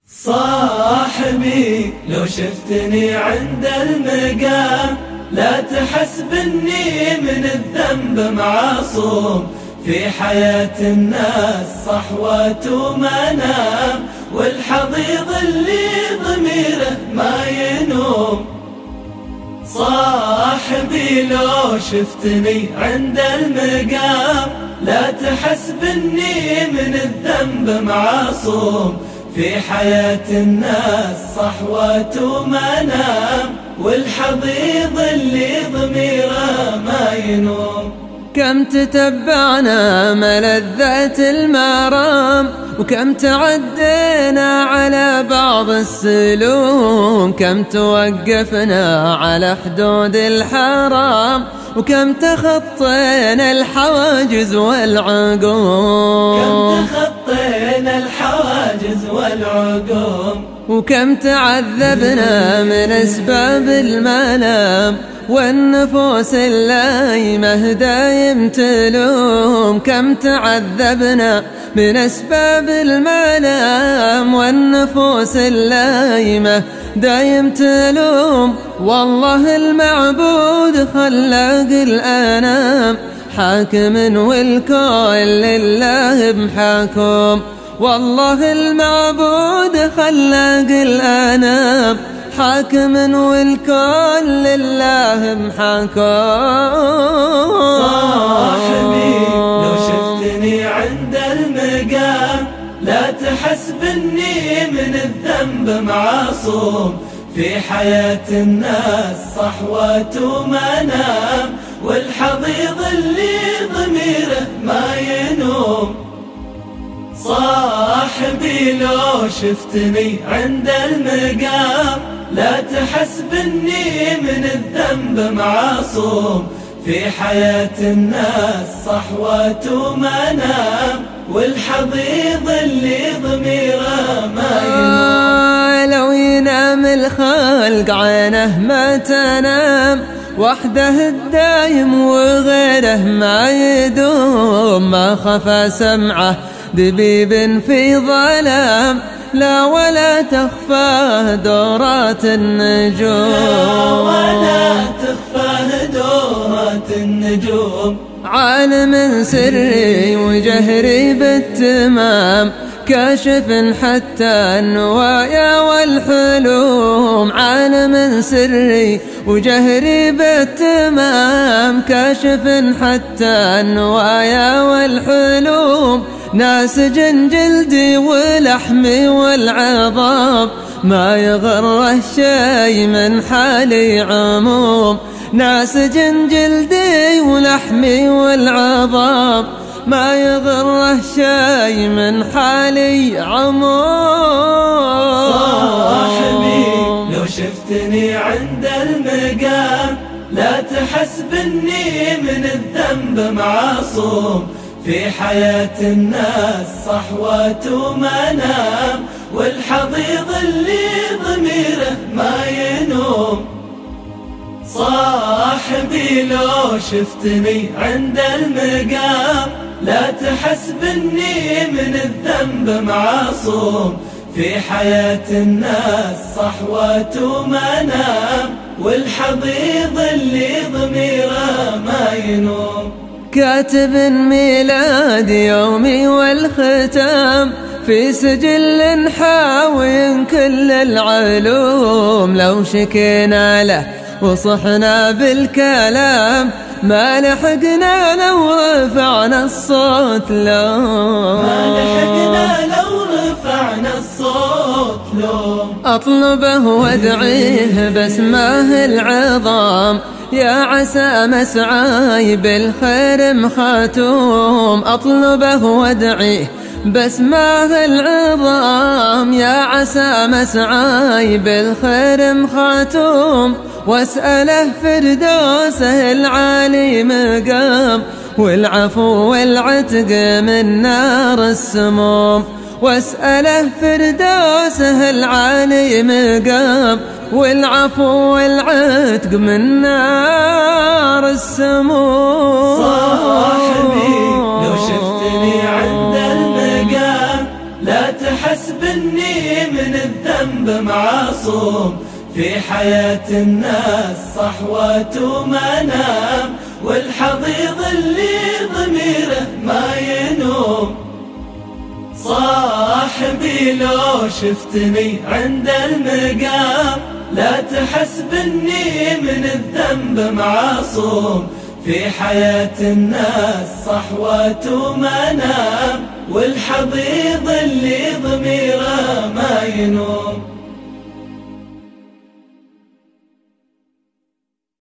صاحبي لو شفتني عند المقام لا تحسب اني من الذنب معصوم. في حياة الناس صحوات ومنام، والحضيض اللي ضميره ما ينوم. صاحبي لو شفتني عند المقام لا تحسب اني من الذنب معصوم. في حياة الناس صحوات ومنام، والحضيض اللي ضميره ما ينوم. كم تتبعنا ملذات المرام، وكم تعدينا على بعض السلوم. كم توقفنا على حدود الحرام، وكم تخطينا الحواجز والعقوم. كم تخطينا الحواجز والعقوم. وكم تعذبنا من أسباب الملام، والنفوس اللايمة دايم تلوم. كم تعذبنا من أسباب الملام، والنفوس اللايمة دايم تلوم. والله المعبود خلاق الأنام حاكم، والكون لله محكوم. والله المعبود خلاق الأنام حاكم، والكون لله محكوم. صاحبي لو شفتني عند المقام لا تحسب اني من الذنب معصوم. في حياة الناس صحوات ومنام، والحضيض اللي ضميره ما ينوم. صاحبي لو شفتني عند المقام لا تحسب اني من الذنب معصوم. في حياة الناس صحوات ومنام، والحضيض اللي ضميره ما ينوم. لو ينام الخلق عينه ما تنام، وحده الدايم وغيره ما يدوم. ما خفى سمعه دبيب في ظلام، لا ولا تخفاه دورات النجوم. لا ولا تخفاه دورات النجوم. عالم سري وجهري بالتمام، كاشف حتى النوايا والحلوم. عالم سري وجهري بالتمام، كاشف حتى النوايا والحلوم. ناسج جلدي ولحمي والعظام، ما يغره شي من حالي عموم. ناسج جلدي ولحمي والعظام، ما يغره شي من حالي عموم. صاحبي لو شفتني عند المقام لا تحسب اني من الذنب معصوم. في حياة الناس صحوات ومنام، والحضيض اللي ضميره ما ينوم. صاحبي لو شفتني عند المقام لا تحسب اني من الذنب معصوم. في حياة الناس صحوات ومنام، والحضيض اللي ضميره ما ينوم. كاتب ميلاد يومي والختام، في سجل حاوي كل العلوم. لو شكينا له وصحنا بالكلام، ما لحقنا لو رفعنا الصوت لو. ما لحقنا لو رفعنا الصوت لو. أطلبه وادعيه باسمه العظام، يا عسى مسعاي بالخير مخاتوم. أطلبه وادعيه باسمه العظام، يا عسى مسعاي بالخير مخاتوم. واسأله فردوسه العالي مقام، والعفو والعتق من نار السموم. واسأله فردوسه العالي مقام، والعفو والعتق من نار السموم. صاحبي لو شفتني عند المقام لا تحسب تحسب اني من الذنب معصوم، في حياة الناس صحوات ومنام، والحضيض اللي ضميره ما ينوم. صاحبي لو شفتني عند المقام، لا تحسب اني من الذنب معصوم، في حياة الناس صحوات ومنام، والحضيض اللي ضميره ما ينوم.